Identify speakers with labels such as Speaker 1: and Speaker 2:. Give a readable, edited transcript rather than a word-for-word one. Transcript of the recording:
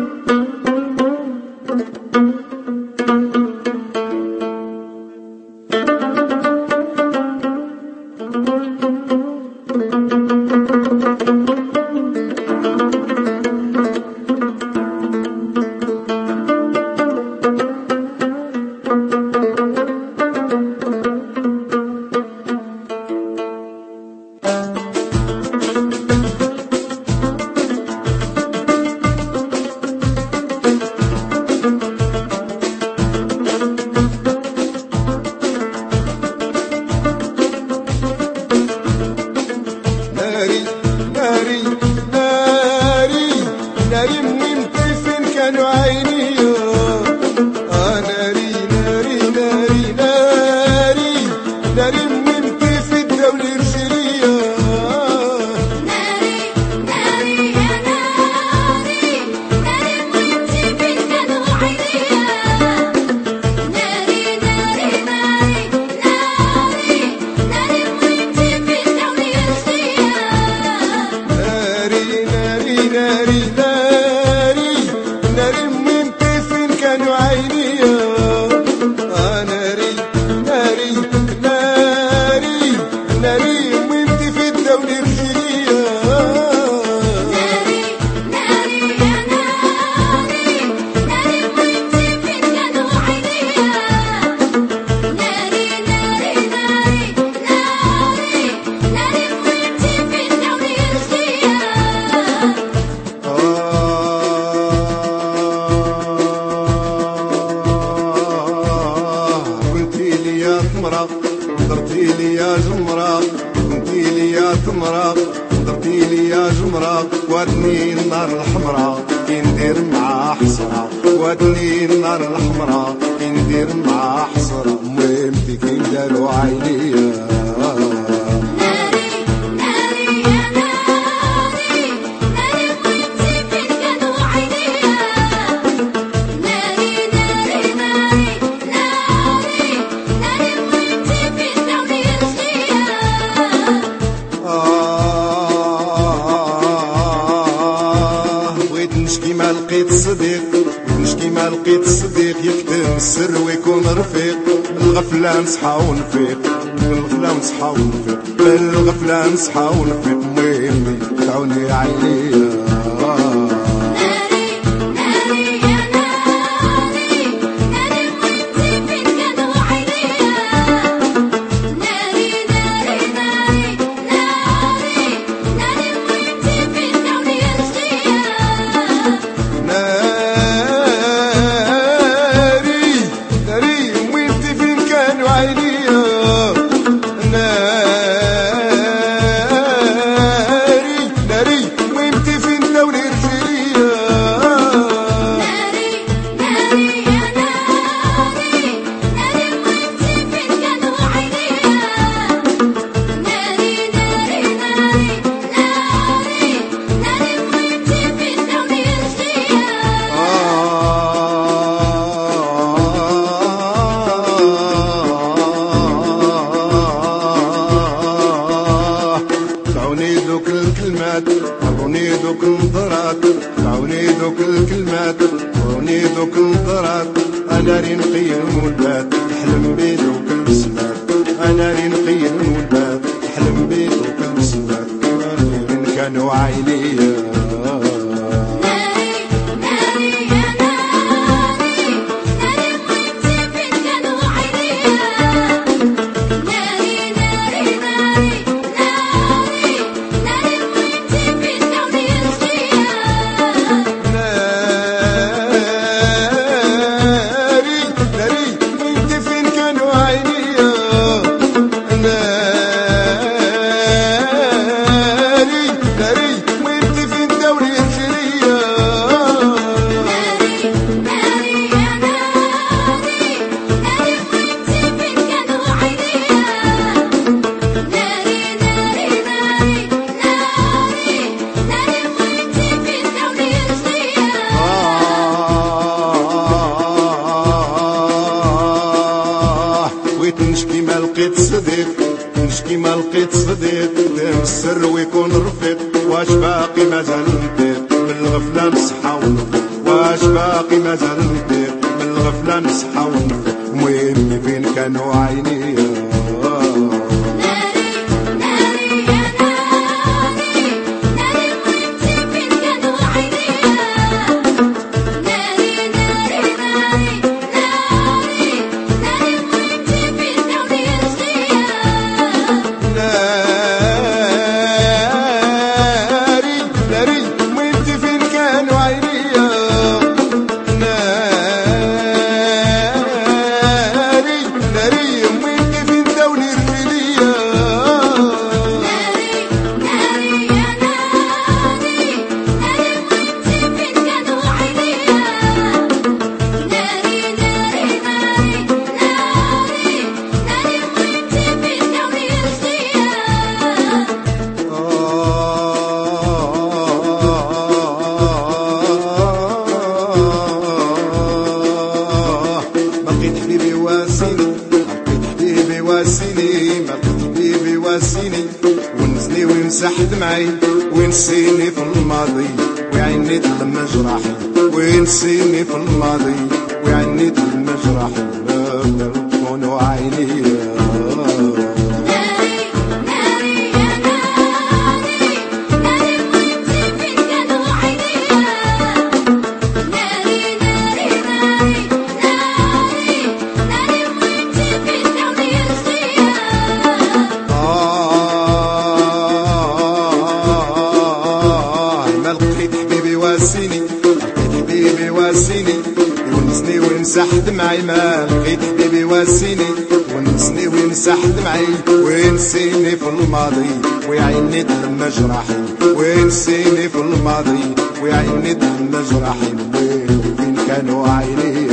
Speaker 1: درتي لي يا جمرة، كنتي لي يا ثمرة، درتي لي يا جمرة، وادني النار الحمراء كي ندير مع حسرة، وادني النار الحمراء كي ندير مع حسرة، مهمتي كي دارو عينيا ما لقيت صديق، نشكي ما لقيت صديق يكتم السر ويكون رفيق، بالغفلة نصحى ونفيق، بالغفلة نصحى ونفيق، بالغفلة نصحى ونفيق، مهمي تعوني عينيا عروني دوك النظرات، عروني دوك الكلمات، عروني دوك النظرات، انا ري نقيم والبات نحلم بيدوك البسمات، انا ري نقيم والبات نحلم بيدوك البسمات، من كانوا عينيا نشكي ما لقيت صديق، نشكي ما لقيت صديق، دام السر ويكون رفيق، واش باقي مازال نطيق، بالغفلة نصحى ونفيق. واش باقي مازال ندير من الغفلة نصحى ونفيق المهم فين كانوا عيني ونزني ويمسح دمعي وينسيني في الماضي ويعني لما جراحي وينسيني في الماضي ويعني لما جراحي تكونوا عيني حبيبي واسيني ونسني ويمسح دمعي ما لقيت حبيبي واسيني ونسني ويمسح دمعي وينسيني في الماضي ويعيني لما جراحي وينسيني في الماضي ويعيني لما جراحي وين كانوا عيني